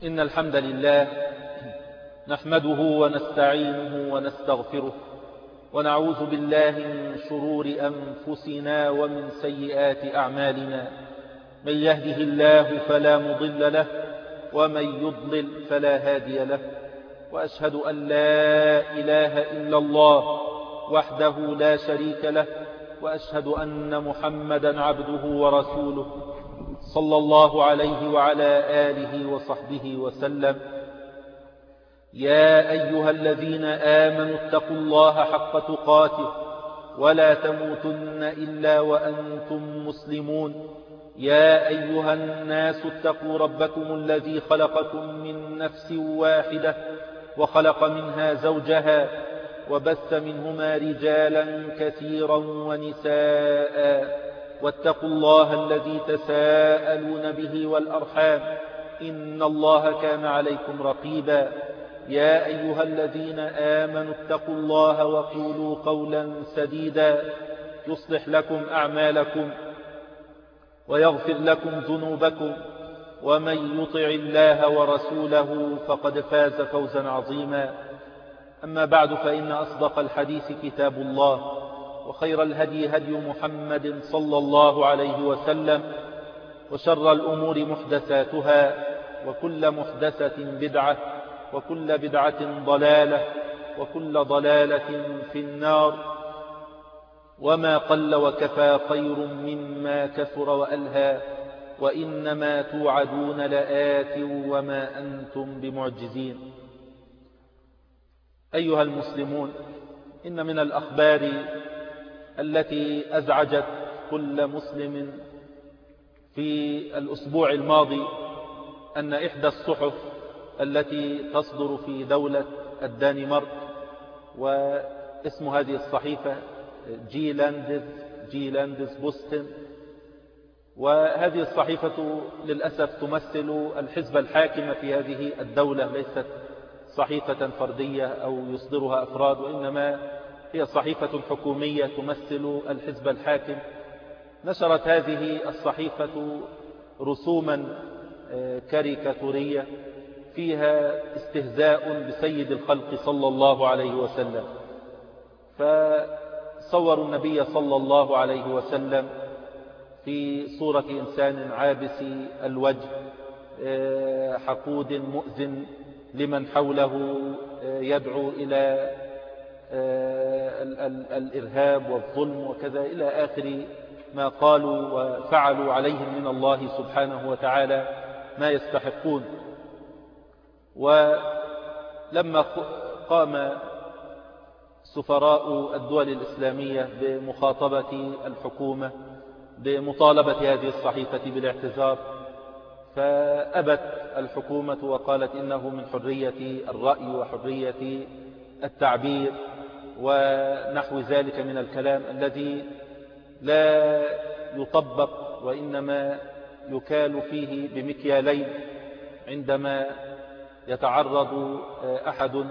إن الحمد لله نحمده ونستعينه ونستغفره ونعوذ بالله من شرور أنفسنا ومن سيئات أعمالنا. من يهده الله فلا مضل له ومن يضلل فلا هادي له، وأشهد أن لا إله إلا الله وحده لا شريك له، وأشهد أن محمدا عبده ورسوله صلى الله عليه وعلى آله وصحبه وسلم. يا أيها الذين آمنوا اتقوا الله حق تقاته ولا تموتن إلا وأنتم مسلمون. يا أيها الناس اتقوا ربكم الذي خلقكم من نفس واحدة وخلق منها زوجها وبث منهما رجالا كثيرا ونساء، واتقوا الله الذي تساءلون به والأرحام إن الله كان عليكم رقيبا. يا أيها الذين آمنوا اتقوا الله وقولوا قولا سديدا يصلح لكم أعمالكم ويغفر لكم ذنوبكم، ومن يطع الله ورسوله فقد فاز فوزا عظيما. أما بعد، فإن أصدق الحديث كتاب الله، وخير الهدي هدي محمد صلى الله عليه وسلم، وشر الأمور محدثاتها، وكل محدثة بدعة، وكل بدعة ضلالة، وكل ضلالة في النار. وما قل وكفى خير مما كثر وألهى، وإنما توعدون لآت وما أنتم بمعجزين. أيها المسلمون، إن من الأخبار التي أزعجت كل مسلم في الأسبوع الماضي أن إحدى الصحف التي تصدر في دولة الدنمارك، واسم هذه الصحيفة جيلاندز بوستن، وهذه الصحيفة للأسف تمثل الحزب الحاكم في هذه الدولة، ليست صحيفة فردية أو يصدرها أفراد، وإنما هي صحيفة حكومية تمثل الحزب الحاكم. نشرت هذه الصحيفة رسوما كاريكاتورية فيها استهزاء بسيد الخلق صلى الله عليه وسلم، فصوروا النبي صلى الله عليه وسلم في صورة إنسان عابس الوجه حقود مؤذن لمن حوله، يدعو إلى الإرهاب والظلم وكذا إلى آخر ما قالوا وفعلوا عليهم من الله سبحانه وتعالى ما يستحقون. ولما قام سفراء الدول الإسلامية بمخاطبة الحكومة بمطالبة هذه الصحيفة بالاعتذار، فأبت الحكومة وقالت إنه من حرية الرأي وحرية التعبير ونحو ذلك من الكلام الذي لا يطبق، وإنما يكال فيه بمكيالين. عندما يتعرض أحد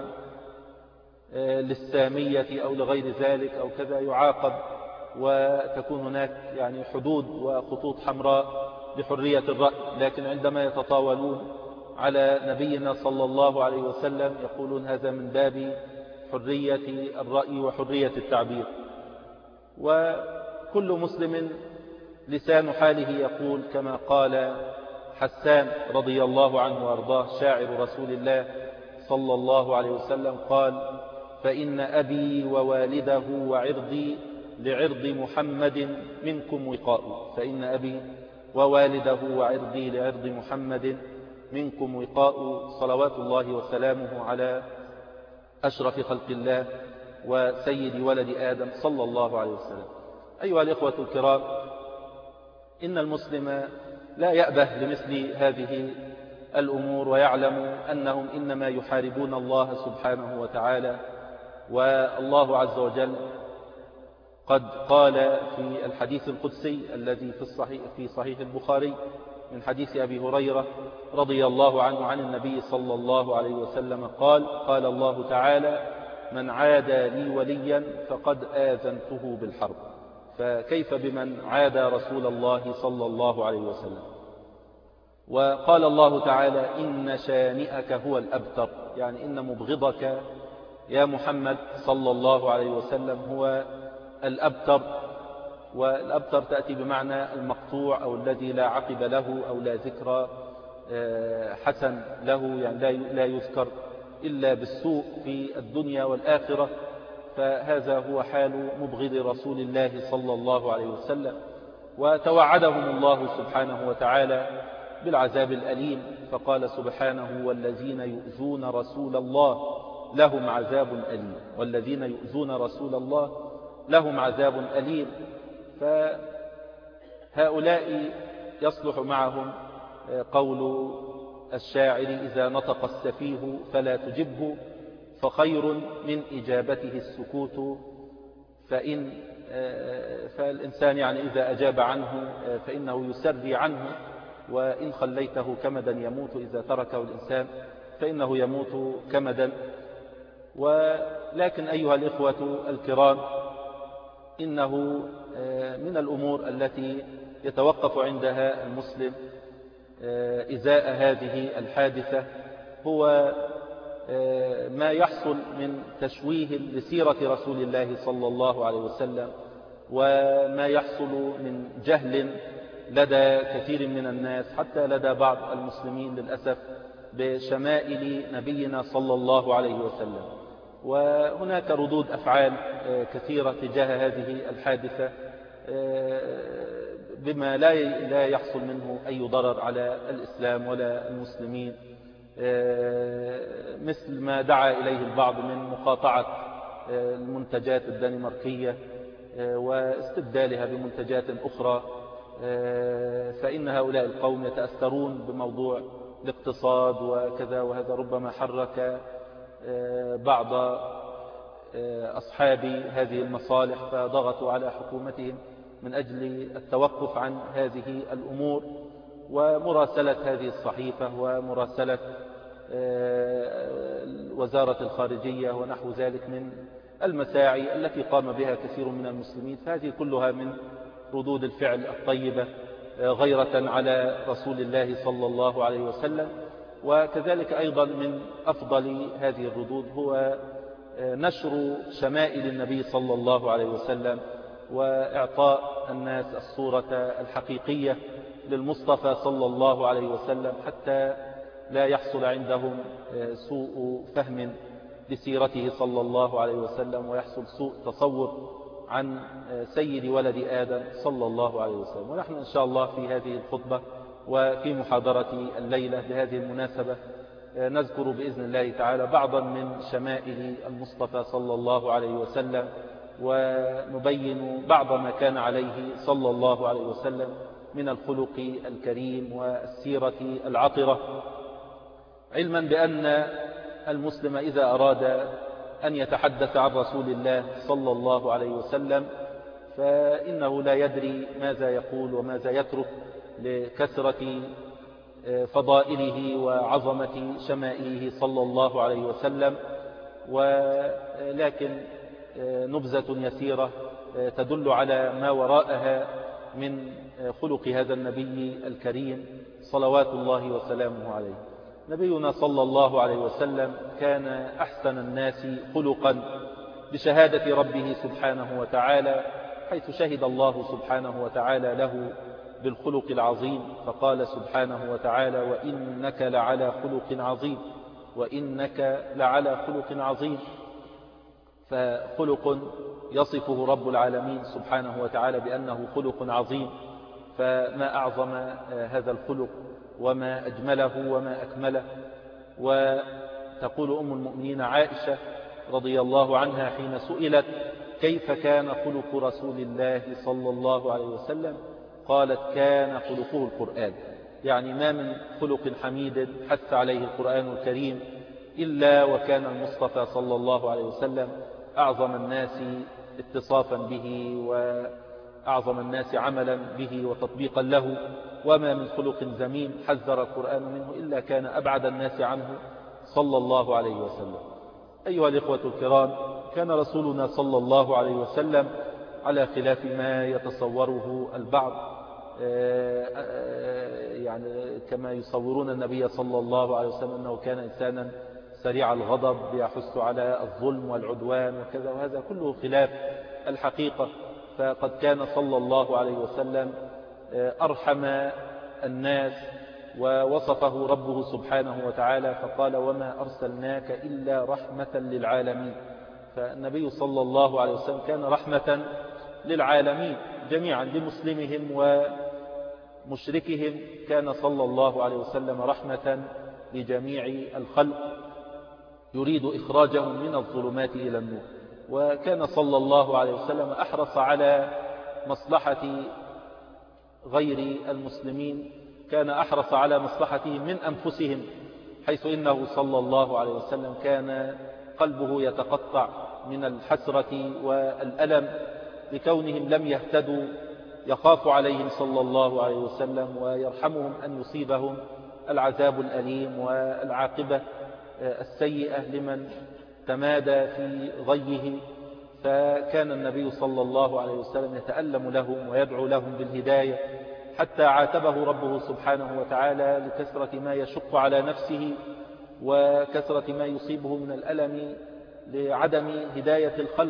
للسامية أو لغير ذلك أو كذا يعاقب، وتكون هناك يعني حدود وخطوط حمراء لحرية الرأي، لكن عندما يتطاولون على نبينا صلى الله عليه وسلم يقولون هذا من باب حرية الرأي وحرية التعبير. وكل مسلم لسان حاله يقول كما قال حسان رضي الله عنه وارضاه شاعر رسول الله صلى الله عليه وسلم، قال: فإن أبي ووالده وعرضي لعرض محمد منكم وقاء. فإن أبي ووالده وعرضي لعرض محمد منكم وقاء. صلوات الله وسلامه على أشرف خلق الله وسيد ولد آدم صلى الله عليه وسلم. أيها الإخوة الكرام، إن المسلم لا يأبه لمثل هذه الأمور، ويعلم أنهم إنما يحاربون الله سبحانه وتعالى. والله عز وجل قد قال في الحديث القدسي الذي في صحيح البخاري من حديث أبي هريرة رضي الله عنه عن النبي صلى الله عليه وسلم قال الله تعالى: من عادى لي وليا فقد آذنته بالحرب. فكيف بمن عادى رسول الله صلى الله عليه وسلم؟ وقال الله تعالى إن شانئك هو الأبتر، يعني إن مبغضك يا محمد صلى الله عليه وسلم هو الأبتر. والأبتر تأتي بمعنى المقطوع أو الذي لا عقب له أو لا ذكر حسن له، يعني لا يذكر إلا بالسوء في الدنيا والآخرة. فهذا هو حال مبغض رسول الله صلى الله عليه وسلم. وتوعدهم الله سبحانه وتعالى بالعذاب الأليم، فقال سبحانه والذين يؤذون رسول الله لهم عذاب أليم، والذين يؤذون رسول الله لهم عذاب أليم. فهؤلاء يصلح معهم قول الشاعر إذا نطق السفيه فلا تجبه، فخير من إجابته السكوت. فالإنسان يعني إذا أجاب عنه فإنه يسري عنه، وإن خليته كمدا يموت، إذا تركه الإنسان فإنه يموت كمدا. ولكن أيها الإخوة الكرام، إنه من الأمور التي يتوقف عندها المسلم إزاء هذه الحادثة هو ما يحصل من تشويه لسيرة رسول الله صلى الله عليه وسلم، وما يحصل من جهل لدى كثير من الناس، حتى لدى بعض المسلمين للأسف، بشمائل نبينا صلى الله عليه وسلم. وهناك ردود أفعال كثيرة تجاه هذه الحادثة بما لا يحصل منه أي ضرر على الإسلام ولا المسلمين، مثل ما دعا إليه البعض من مقاطعة المنتجات الدنماركية واستبدالها بمنتجات أخرى. فإن هؤلاء القوم يتأثرون بموضوع الاقتصاد وكذا، وهذا ربما حرك بعض أصحاب هذه المصالح فضغطوا على حكومتهم من أجل التوقف عن هذه الأمور، ومراسلة هذه الصحيفة ومراسلة وزارة الخارجية ونحو ذلك من المساعي التي قام بها كثير من المسلمين. فهذه كلها من ردود الفعل الطيبة غيرة على رسول الله صلى الله عليه وسلم. وكذلك أيضا من أفضل هذه الردود هو نشر شمائل النبي صلى الله عليه وسلم، وإعطاء الناس الصورة الحقيقية للمصطفى صلى الله عليه وسلم، حتى لا يحصل عندهم سوء فهم لسيرته صلى الله عليه وسلم، ويحصل سوء تصور عن سيد ولد آدم صلى الله عليه وسلم. ونحن إن شاء الله في هذه الخطبة وفي محاضرة الليلة بهذه المناسبة نذكر بإذن الله تعالى بعضا من شمائل المصطفى صلى الله عليه وسلم، ونبين بعض ما كان عليه صلى الله عليه وسلم من الخلق الكريم والسيرة العطرة، علما بأن المسلم إذا أراد أن يتحدث عن رسول الله صلى الله عليه وسلم فإنه لا يدري ماذا يقول وماذا يترك لكثرة فضائله وعظمة شمائله صلى الله عليه وسلم. ولكن نبذة يسيرة تدل على ما وراءها من خلق هذا النبي الكريم صلوات الله وسلامه عليه. نبينا صلى الله عليه وسلم كان أحسن الناس خلقا بشهادة ربه سبحانه وتعالى، حيث شهد الله سبحانه وتعالى له بالخلق العظيم، فقال سبحانه وتعالى وإنك لعلى خلق عظيم، وإنك لعلى خلق عظيم. فخلق يصفه رب العالمين سبحانه وتعالى بأنه خلق عظيم، فما أعظم هذا الخلق وما أجمله وما أكمله. وتقول أم المؤمنين عائشة رضي الله عنها حين سئلت كيف كان خلق رسول الله صلى الله عليه وسلم، قالت كان خلقه القرآن، يعني ما من خلق حميد حث عليه القرآن الكريم إلا وكان المصطفى صلى الله عليه وسلم أعظم الناس اتصافا به وأعظم الناس عملا به وتطبيقا له، وما من خلق ذميم حذر القرآن منه إلا كان أبعد الناس عنه صلى الله عليه وسلم. أيها الإخوة الكرام، كان رسولنا صلى الله عليه وسلم على خلاف ما يتصوره البعض يعني كما يصورون النبي صلى الله عليه وسلم أنه كان إنسانا سريع الغضب يحث على الظلم والعدوان وكذا، وهذا كله خلاف الحقيقة. فقد كان صلى الله عليه وسلم أرحم الناس، ووصفه ربه سبحانه وتعالى فقال وما أرسلناك إلا رحمة للعالمين. فالنبي صلى الله عليه وسلم كان رحمة للعالمين جميعا، لمسلمهم ومشركهم، كان صلى الله عليه وسلم رحمة لجميع الخلق يريد إخراجهم من الظلمات إلى النور. وكان صلى الله عليه وسلم أحرص على مصلحة غير المسلمين، كان أحرص على مصلحتهم من أنفسهم، حيث إنه صلى الله عليه وسلم كان قلبه يتقطع من الحسرة والألم لكونهم لم يهتدوا، يخاف عليهم صلى الله عليه وسلم ويرحمهم أن يصيبهم العذاب الأليم والعاقبة السيئة لمن تمادى في غيه. فكان النبي صلى الله عليه وسلم يتألم لهم ويدعو لهم بالهداية، حتى عاتبه ربه سبحانه وتعالى لكثرة ما يشق على نفسه وكثرة ما يصيبه من الألم لعدم هداية الخلق.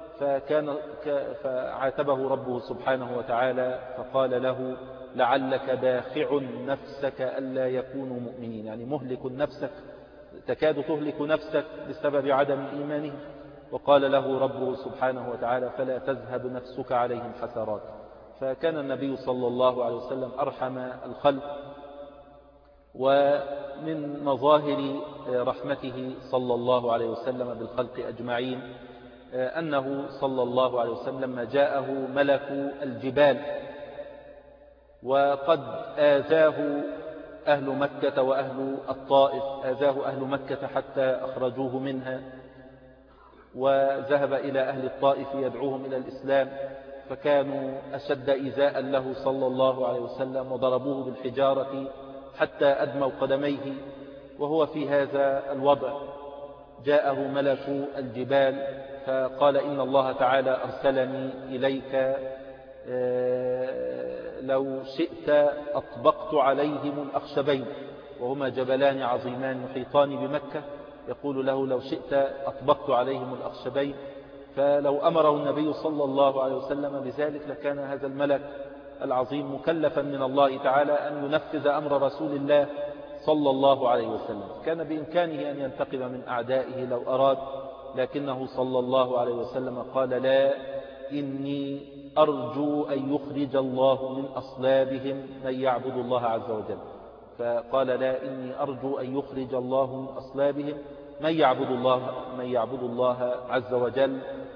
فعاتبه ربه سبحانه وتعالى فقال له لعلك باخع نفسك ألا يكونوا مؤمنين، يعني مهلك نفسك، تكاد تهلك نفسك بسبب عدم إيمانه. وقال له ربه سبحانه وتعالى فلا تذهب نفسك عليهم حسرات. فكان النبي صلى الله عليه وسلم أرحم الخلق. ومن مظاهر رحمته صلى الله عليه وسلم بالخلق أجمعين أنه صلى الله عليه وسلم لما جاءه ملك الجبال وقد آذاه أهل مكة وأهل الطائف، آذاه أهل مكة حتى أخرجوه منها، وذهب إلى أهل الطائف يدعوهم إلى الإسلام، فكانوا أشد إيذاء له صلى الله عليه وسلم وضربوه بالحجارة حتى أدموا قدميه. وهو في هذا الوضع جاءه ملك الجبال فقال إن الله تعالى أرسلني إليك، لو شئت أطبقت عليهم الأخشبين، وهما جبلان عظيمان يحيطان بمكة، يقول له لو شئت أطبقت عليهم الأخشبين. فلو أمره النبي صلى الله عليه وسلم بذلك لكان هذا الملك العظيم مكلفا من الله تعالى أن ينفذ أمر رسول الله صلى الله عليه وسلم. كان بإمكانه أن ينتقم من أعدائه لو أراد، لكنه صلى الله عليه وسلم قال لا، إني أرجو أن يخرج الله من أصلابهم من يعبد الله عز وجل. فقال لا، إني أرجو أن يخرج الله من أصلابهم من يعبد الله عز وجل.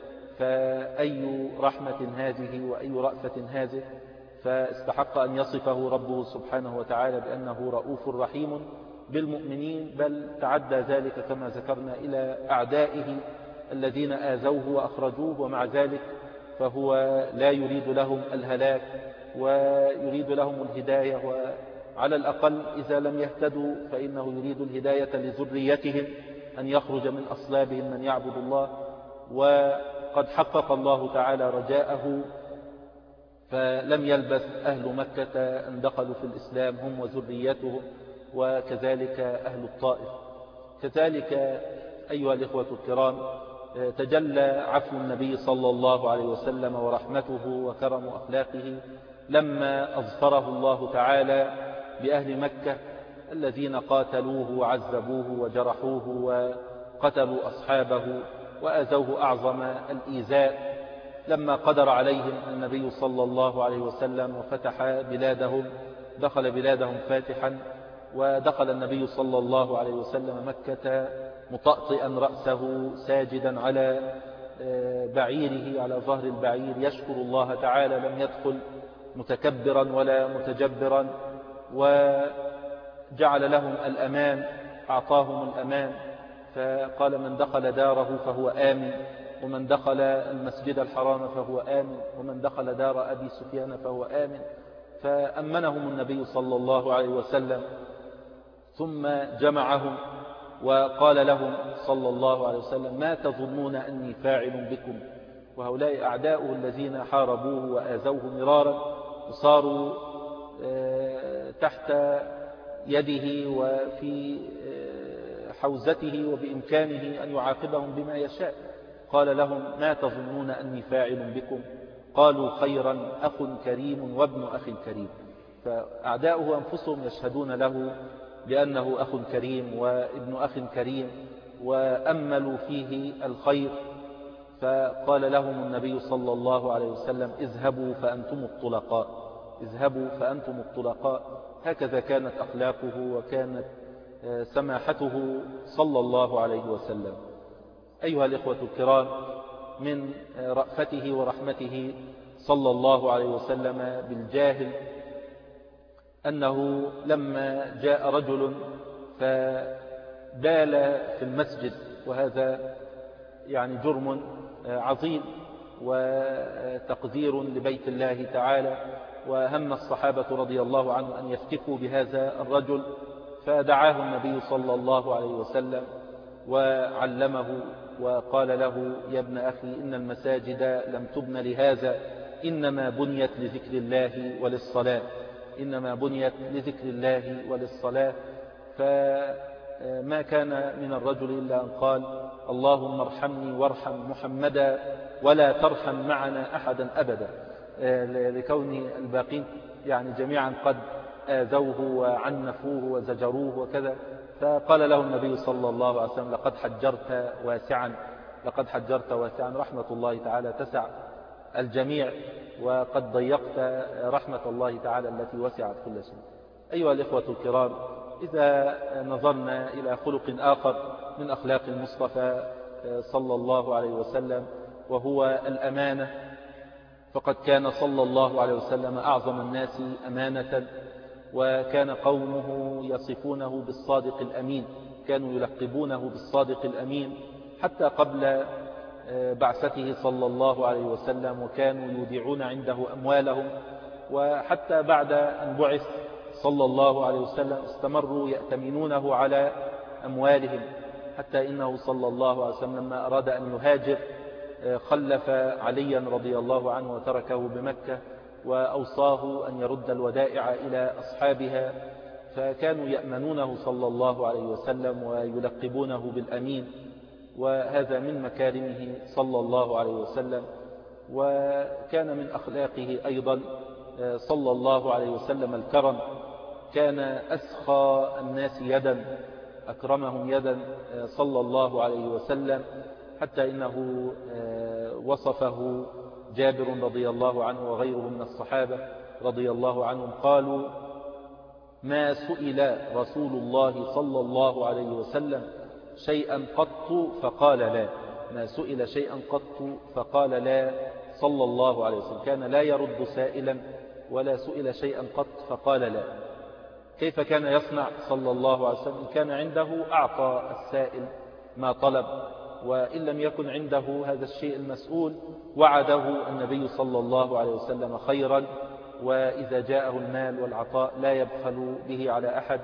فأي رحمة هذه وأي رأفة هذه، فاستحق أن يصفه ربه سبحانه وتعالى بأنه رؤوف رحيم بالمؤمنين، بل تعدى ذلك كما ذكرنا إلى أعدائه الذين آذوه وأخرجوه، ومع ذلك فهو لا يريد لهم الهلاك ويريد لهم الهداية، وعلى الأقل إذا لم يهتدوا فإنه يريد الهداية لذريتهم أن يخرج من أصلابهم من يعبد الله. وقد حقق الله تعالى رجاءه، فلم يلبث أهل مكة أن دخلوا في الإسلام هم وذريتهم، وكذلك أهل الطائف. كذلك أيها الإخوة الكرام تجلى عفو النبي صلى الله عليه وسلم ورحمته وكرم أخلاقه لما أظفره الله تعالى بأهل مكة الذين قاتلوه وعذبوه وجرحوه وقتلوا أصحابه وأذوه أعظم الإيذاء. لما قدر عليهم النبي صلى الله عليه وسلم وفتح بلادهم، دخل بلادهم فاتحا، ودخل النبي صلى الله عليه وسلم مكة مطأطئا رأسه ساجدا على بعيره، على ظهر البعير، يشكر الله تعالى، لم يدخل متكبرا ولا متجبرا، وجعل لهم الأمان، أعطاهم الأمان. فقال من دخل داره فهو آمن، ومن دخل المسجد الحرام فهو آمن، ومن دخل دار أبي سفيان فهو آمن. فأمنهم النبي صلى الله عليه وسلم، ثم جمعهم وقال لهم صلى الله عليه وسلم ما تظنون أني فاعل بكم؟ وهؤلاء أعداؤه الذين حاربوه وآذوه مرارا وصاروا تحت يده وفي حوزته وبإمكانه أن يعاقبهم بما يشاء. قال لهم ما تظنون أني فاعل بكم؟ قالوا خيرا، أخ كريم وابن أخ كريم. فأعداؤه أنفسهم يشهدون له بأنه أخ كريم وابن أخ كريم وأملوا فيه الخير. فقال لهم النبي صلى الله عليه وسلم اذهبوا فأنتم الطلقاء، اذهبوا فأنتم الطلقاء. هكذا كانت أخلاقه وكانت سماحته صلى الله عليه وسلم. أيها الإخوة الكرام، من رأفته ورحمته صلى الله عليه وسلم بالجاهل أنه لما جاء رجل فبال في المسجد، وهذا يعني جرم عظيم وتقدير لبيت الله تعالى، وهم الصحابة رضي الله عنه أن يفتكوا بهذا الرجل، فدعاه النبي صلى الله عليه وسلم وعلمه وقال له يا ابن أخي إن المساجد لم تبن لهذا، إنما بنيت لذكر الله وللصلاة، إنما بنيت لذكر الله وللصلاة. فما كان من الرجل إلا أن قال اللهم ارحمني وارحم محمدا ولا ترحم معنا أحدا أبدا، لكون الباقين يعني جميعا قد آذوه وعنفوه وزجروه وكذا. فقال له النبي صلى الله عليه وسلم لقد حجرت واسعا، لقد حجرت واسعا، رحمة الله تعالى تسع الجميع، وقد ضيقت رحمة الله تعالى التي وسعت كل شيء. أيها الإخوة الكرام، إذا نظرنا إلى خلق آخر من أخلاق المصطفى صلى الله عليه وسلم وهو الأمانة، فقد كان صلى الله عليه وسلم أعظم الناس أمانة، وكان قومه يصفونه بالصادق الأمين، كانوا يلقبونه بالصادق الأمين حتى قبل بعثته صلى الله عليه وسلم، وكانوا يودعون عنده أموالهم، وحتى بعد أن بعث صلى الله عليه وسلم استمروا يأتمنونه على أموالهم، حتى إنه صلى الله عليه وسلم لما أراد أن يهاجر خلف عليا رضي الله عنه وتركه بمكة، وأوصاه أن يرد الودائع إلى أصحابها، فكانوا يأمنونه صلى الله عليه وسلم ويلقبونه بالأمين، وهذا من مكارمه صلى الله عليه وسلم. وكان من أخلاقه أيضا صلى الله عليه وسلم الكرم، كان أسخى الناس يدا أكرمهم يدا صلى الله عليه وسلم، حتى إنه وصفه جابر رضي الله عنه وغيره من الصحابة رضي الله عنهم، قالوا ما سئل رسول الله صلى الله عليه وسلم شيئا قط فقال لا، ما سئل شيئا قط فقال لا صلى الله عليه وسلم، كان لا يرد سائلا ولا سئل شيئا قط فقال لا. كيف كان يصنع صلى الله عليه وسلم؟ كان عنده أعطى السائل ما طلب، وإن لم يكن عنده هذا الشيء المسؤول وعده النبي صلى الله عليه وسلم خيرا، وإذا جاءه المال والعطاء لا يبخل به على أحد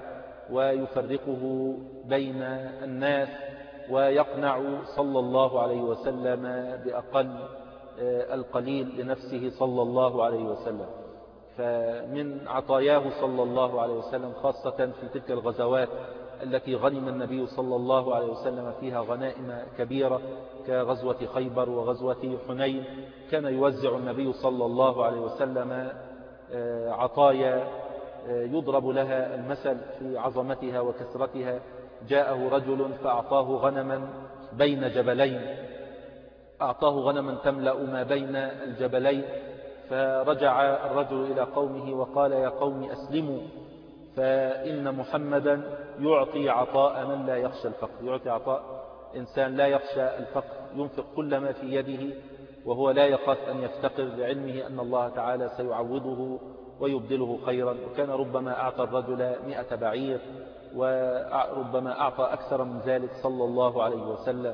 ويفرقه بين الناس، ويقنع صلى الله عليه وسلم بأقل القليل لنفسه صلى الله عليه وسلم. فمن عطاياه صلى الله عليه وسلم خاصة في تلك الغزوات التي غنم النبي صلى الله عليه وسلم فيها غنائم كبيرة كغزوة خيبر وغزوة حنين، كان يوزع النبي صلى الله عليه وسلم عطايا يضرب لها المثل في عظمتها وكثرتها. جاءه رجل فأعطاه غنما بين جبلين، أعطاه غنما تملأ ما بين الجبلين، فرجع الرجل إلى قومه وقال يا قوم أسلموا، فإن محمدا يعطي عطاء من لا يخشى الفقر، يعطي عطاء إنسان لا يخشى الفقر، ينفق كل ما في يده وهو لا يخاف أن يفتقر، لعلمه أن الله تعالى سيعوضه ويبدله خيرا. وكان ربما أعطى الرجل 100 بعير، وربما أعطى أكثر من ذلك صلى الله عليه وسلم.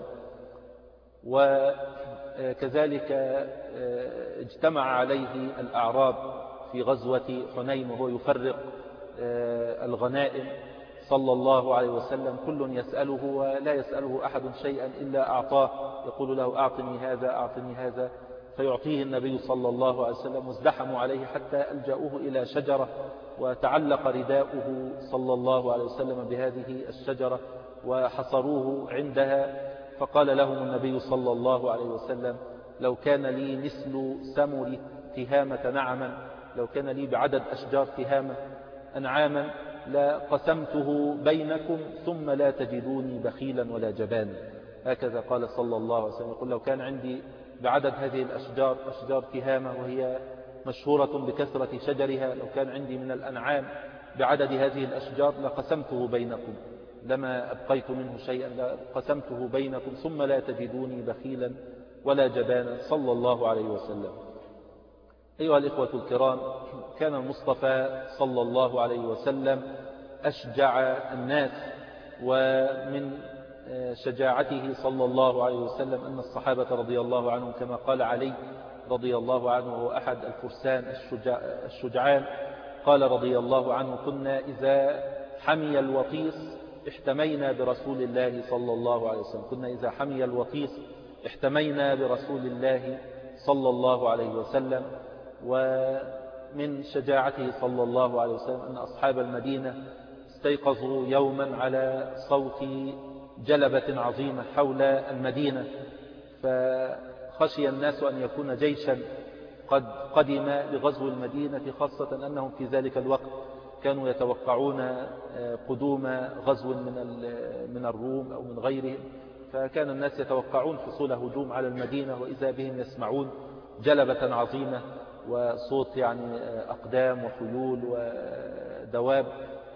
وكذلك اجتمع عليه الأعراب في غزوة حنين وهو يفرق الغنائم صلى الله عليه وسلم، كل يسأله ولا يسأله أحد شيئا إلا أعطاه، يقول له أعطني هذا أعطني هذا، فيعطيه النبي صلى الله عليه وسلم، وازدحموا عليه حتى ألجأوه إلى شجرة، وتعلق رداؤه صلى الله عليه وسلم بهذه الشجرة وحصروه عندها. فقال لهم النبي صلى الله عليه وسلم: لو كان لي مثل سمر تهامة نعما، لو كان لي بعدد أشجار تهامة أنعاما لقسمته بينكم ثم لا تجدوني بخيلا ولا جبانا. هكذا قال صلى الله عليه وسلم، يقول: لو كان عندي بعدد هذه الأشجار، أشجار تهامة وهي مشهورة بكثرة شجرها، لو كان عندي من الأنعام بعدد هذه الأشجار لقسمته بينكم، لما أبقيت منه شيئا، لقسمته بينكم ثم لا تجدوني بخيلا ولا جبانا صلى الله عليه وسلم. أيها الإخوة الكرام، كان المصطفى صلى الله عليه وسلم أشجع الناس، ومن شجاعته صلى الله عليه وسلم أن الصحابة رضي الله عنهم كما قال علي رضي الله عنه، وهو أحد الفرسان الشجعان، قال رضي الله عنه: كنا إذا حمي الوطيس احتمينا برسول الله صلى الله عليه وسلم، كنا إذا حمي الوطيس احتمينا برسول الله صلى الله عليه وسلم. ومن شجاعته صلى الله عليه وسلم أن أصحاب المدينة استيقظوا يوما على صوت جلبة عظيمة حول المدينة، فخشي الناس أن يكون جيشا قد قدم لغزو المدينة، خاصة أنهم في ذلك الوقت كانوا يتوقعون قدوم غزو من الروم أو من غيرهم، فكان الناس يتوقعون حصول هجوم على المدينة، وإذا بهم يسمعون جلبة عظيمة وصوت يعني أقدام وخيول ودواب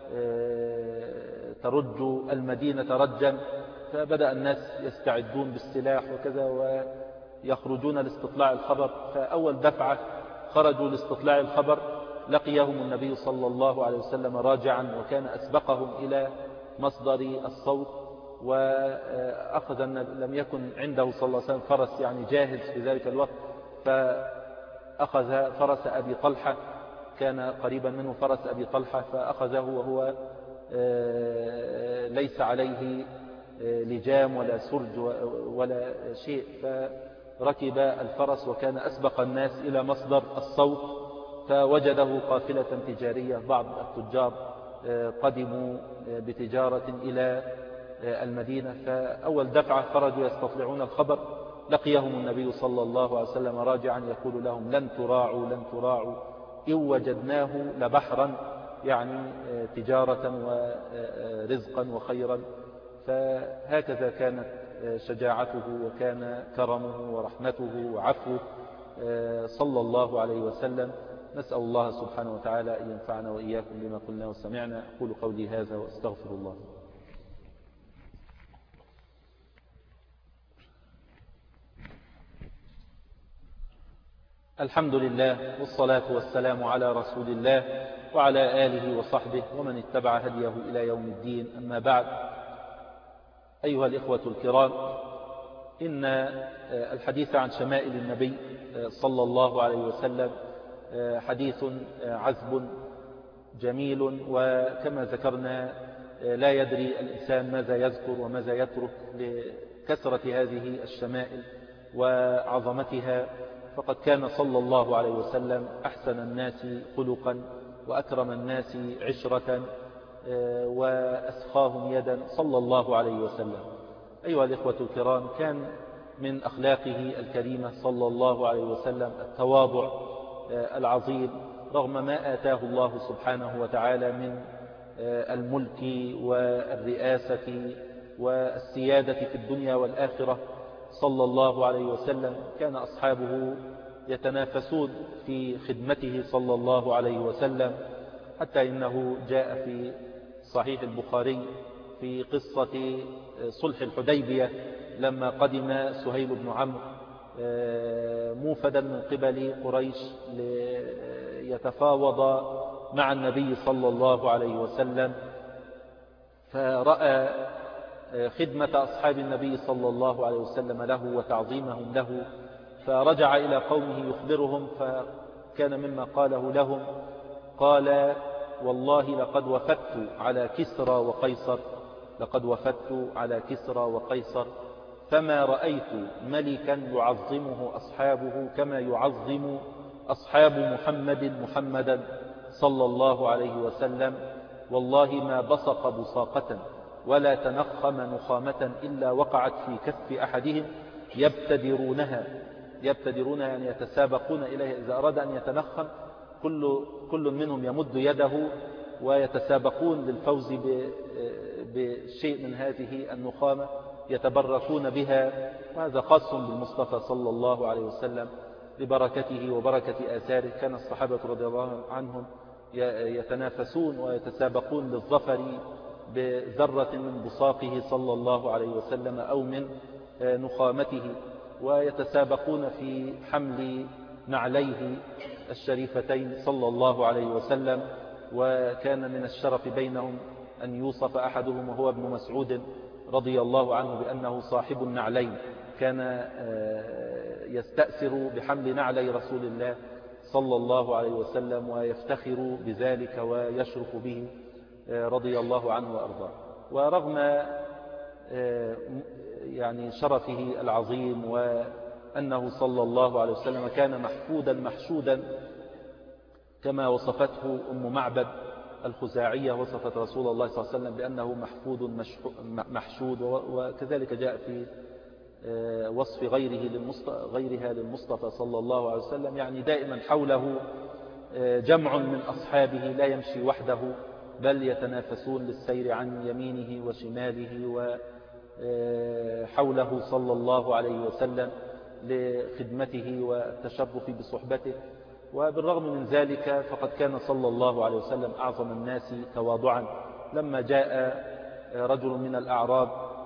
ترج المدينة رجا. فبدأ الناس يستعدون بالسلاح وكذا ويخرجون لاستطلاع الخبر. فأول دفعة خرجوا لاستطلاع الخبر لقيهم النبي صلى الله عليه وسلم راجعا، وكان أسبقهم إلى مصدر الصوت، وأخذ لم يكن عنده صلى الله عليه وسلم فرس يعني جاهز في ذلك الوقت، فأخذ فرس أبي طلحة، كان قريبا منه فرس أبي طلحة، فأخذه وهو ليس عليه لجام ولا سرج ولا شيء، فركب الفرس وكان أسبق الناس إلى مصدر الصوت، فوجده قافلة تجارية، بعض التجار قدموا بتجارة إلى المدينة. فأول دفعة خرجوا يستطلعون الخبر لقيهم النبي صلى الله عليه وسلم راجعا يقول لهم: لن تراعوا لن تراعوا، إن وجدناه لبحرا، يعني تجارة ورزقا وخيرا. فهكذا كانت شجاعته وكان كرمه ورحمته وعفوه صلى الله عليه وسلم. نسأل الله سبحانه وتعالى أن ينفعنا وإياكم بما قلنا وسمعنا. أقول قولي هذا وأستغفر الله. الحمد لله والصلاة والسلام على رسول الله وعلى آله وصحبه ومن اتبع هديه إلى يوم الدين. أما بعد، أيها الإخوة الكرام، إن الحديث عن شمائل النبي صلى الله عليه وسلم حديث عذب جميل، وكما ذكرنا لا يدري الإنسان ماذا يذكر وماذا يترك لكثرة هذه الشمائل وعظمتها. فقد كان صلى الله عليه وسلم أحسن الناس خلقا وأكرم الناس عشرة وأسخاهم يدا صلى الله عليه وسلم. أيها الإخوة الكرام، كان من أخلاقه الكريمة صلى الله عليه وسلم التواضع العظيم، رغم ما آتاه الله سبحانه وتعالى من الملك والرئاسة والسيادة في الدنيا والآخرة. صلى الله عليه وسلم كان أصحابه يتنافسون في خدمته صلى الله عليه وسلم، حتى إنه جاء في صحيح البخاري في قصة صلح الحديبية لما قدم سهيل بن عمرو موفدا من قبل قريش ليتفاوض مع النبي صلى الله عليه وسلم، فرأى خدمة أصحاب النبي صلى الله عليه وسلم له وتعظيمهم له، فرجع إلى قومه يخبرهم، فكان مما قاله لهم: قال: والله لقد وفدت على كسرى وقيصر، لقد وفدت على كسرى وقيصر، فما رأيت ملكا يعظمه أصحابه كما يعظم أصحاب محمدا صلى الله عليه وسلم. والله ما بصق بصاقة ولا تنخم نخامة إلا وقعت في كف أحدهم يبتدرونها يعني يتسابقون إليها. إذا أراد أن يتنخم كل منهم يمد يده ويتسابقون للفوز بشيء من هذه النخامة يتبركون بها. وهذا خاص بالمصطفى صلى الله عليه وسلم لبركته وبركة آثاره. كان الصحابة رضي الله عنهم يتنافسون ويتسابقون للظفر بذرة من بصاقه صلى الله عليه وسلم أو من نخامته، ويتسابقون في حمل نعليه الشريفتين صلى الله عليه وسلم. وكان من الشرف بينهم أن يوصف أحدهم وهو ابن مسعود رضي الله عنه بأنه صاحب النعلين، كان يستأثر بحمل نعلي رسول الله صلى الله عليه وسلم ويفتخر بذلك ويشرف به رضي الله عنه وأرضاه. ورغم يعني شرفه العظيم وأنه صلى الله عليه وسلم كان محفودا محشودا كما وصفته أم معبد الخزاعية، وصفت رسول الله صلى الله عليه وسلم بأنه محفود محشود، وكذلك جاء في وصف غيرها للمصطفى صلى الله عليه وسلم، يعني دائما حوله جمع من أصحابه لا يمشي وحده بل يتنافسون للسير عن يمينه وشماله وحوله صلى الله عليه وسلم لخدمته والتشرف بصحبته. وبالرغم من ذلك فقد كان صلى الله عليه وسلم أعظم الناس تواضعا. لما جاء رجل من الأعراب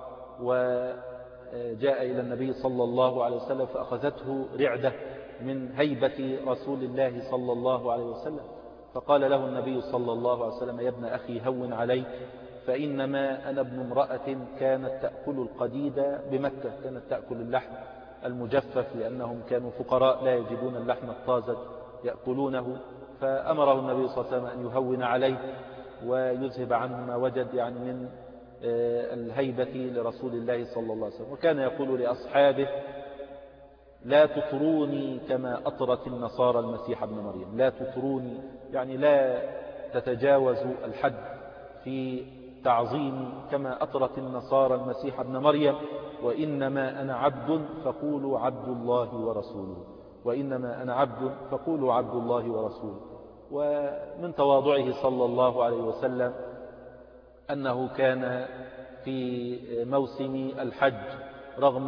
وجاء إلى النبي صلى الله عليه وسلم فأخذته رعدة من هيبة رسول الله صلى الله عليه وسلم، فقال له النبي صلى الله عليه وسلم: يا ابن أخي هون عليك، فإنما أنا ابن امرأة كانت تأكل القديد بمكة، كانت تأكل اللحم المجفف لأنهم كانوا فقراء لا يجدون اللحم الطازج يأكلونه. فأمره النبي صلى الله عليه وسلم أن يهون عليه ويذهب عنه ما وجد يعني من الهيبة لرسول الله صلى الله عليه وسلم. وكان يقول لأصحابه: لا تطروني كما أطرت النصارى المسيح ابن مريم. لا تطروني يعني لا تتجاوزوا الحد في تعظيمي كما أطرت النصارى المسيح ابن مريم، وإنما أنا عبد فقولوا عبد الله ورسوله، وإنما أنا عبد فقولوا عبد الله ورسوله. ومن تواضعه صلى الله عليه وسلم أنه كان في موسم الحج رغم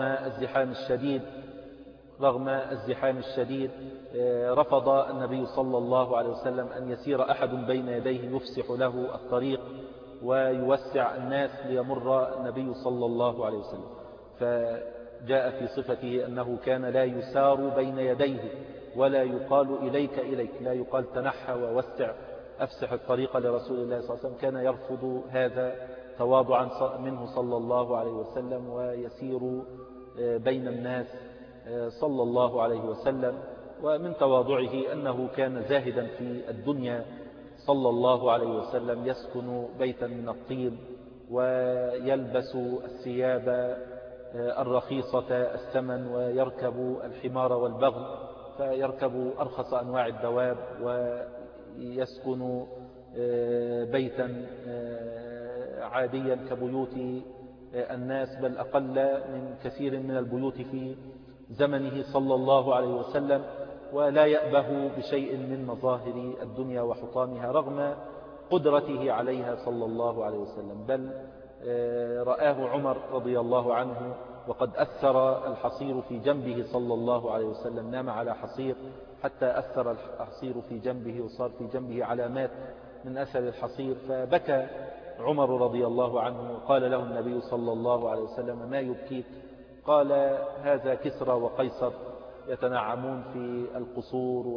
الزحام الشديد رفض النبي صلى الله عليه وسلم أن يسير أحد بين يديه يفسح له الطريق ويوسع الناس ليمر النبي صلى الله عليه وسلم. فجاء في صفته أنه كان لا يسار بين يديه ولا يقال إليك، لا يقال تنحى ووسع أفسح الطريق لرسول الله صلى الله عليه وسلم. كان يرفض هذا تواضعا منه صلى الله عليه وسلم ويسير بين الناس صلى الله عليه وسلم. ومن تواضعه أنه كان زاهدا في الدنيا صلى الله عليه وسلم، يسكن بيتا من الطين ويلبس الثياب الرخيصة الثمن ويركب الحمار والبغل، فيركب أرخص أنواع الدواب ويسكن بيتا عاديا كبيوت الناس، بل أقل من كثير من البيوت في زمنه صلى الله عليه وسلم، ولا يأبه بشيء من مظاهر الدنيا وحطامها رغم قدرته عليها صلى الله عليه وسلم. بل رآه عمر رضي الله عنه وقد أثر الحصير في جنبه صلى الله عليه وسلم، نام على حصير حتى أثر الحصير في جنبه وصار في جنبه علامات من أثر الحصير، فبكى عمر رضي الله عنه. قال له النبي صلى الله عليه وسلم: ما يبكيك؟ قال: هذا كسرى وقيصر يتنعمون في القصور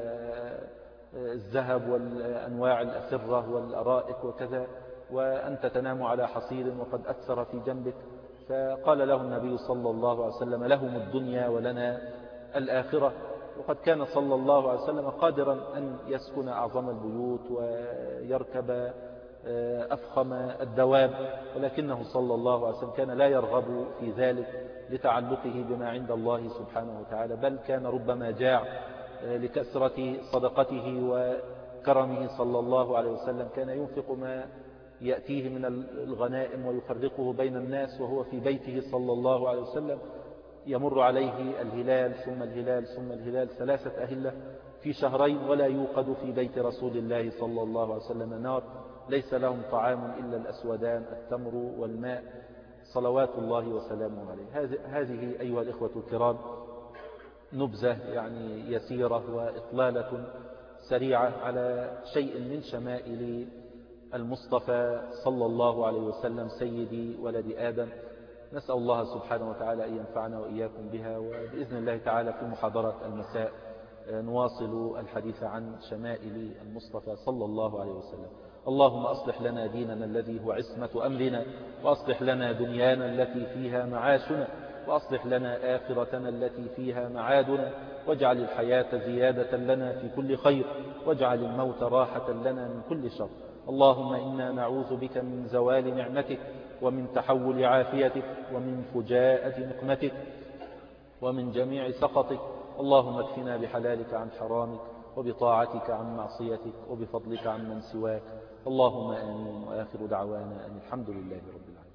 والذهب والأنواع الأسرة والأرائك وكذا، وأنت تنام على حصير وقد أثر في جنبك. فقال له النبي صلى الله عليه وسلم: لهم الدنيا ولنا الآخرة. وقد كان صلى الله عليه وسلم قادرا أن يسكن أعظم البيوت ويركب أفخم الدواب، ولكنه صلى الله عليه وسلم كان لا يرغب في ذلك لتعلقه بما عند الله سبحانه وتعالى، بل كان ربما جاع لكثرة صدقته وكرمه صلى الله عليه وسلم، كان ينفق ما يأتيه من الغنائم ويفرقه بين الناس وهو في بيته صلى الله عليه وسلم. يمر عليه الهلال ثم الهلال ثم الهلال 3 أهلة في شهرين، ولا يوقد في بيت رسول الله صلى الله عليه وسلم نار، ليس لهم طعام إلا الأسودان التمر والماء صلوات الله وسلامه عليه. هذه أيها الإخوة الكرام نبذة يعني يسيرة وإطلالة سريعة على شيء من شمائل المصطفى صلى الله عليه وسلم سيدي ولد آدم. نسأل الله سبحانه وتعالى أن ينفعنا وإياكم بها، وبإذن الله تعالى في محاضرة المساء نواصل الحديث عن شمائل المصطفى صلى الله عليه وسلم. اللهم أصلح لنا ديننا الذي هو عصمة أمرنا، وأصلح لنا دنيانا التي فيها معاشنا، وأصلح لنا آخرتنا التي فيها معادنا، واجعل الحياة زيادة لنا في كل خير، واجعل الموت راحة لنا من كل شر. اللهم إنا نعوذ بك من زوال نعمتك، ومن تحول عافيتك، ومن فجاءة نقمتك، ومن جميع سخطك. اللهم اكفنا بحلالك عن حرامك، وبطاعتك عن معصيتك، وبفضلك عن من سواك. اللهم آمين. وآخر دعوانا أن الحمد لله رب العالمين.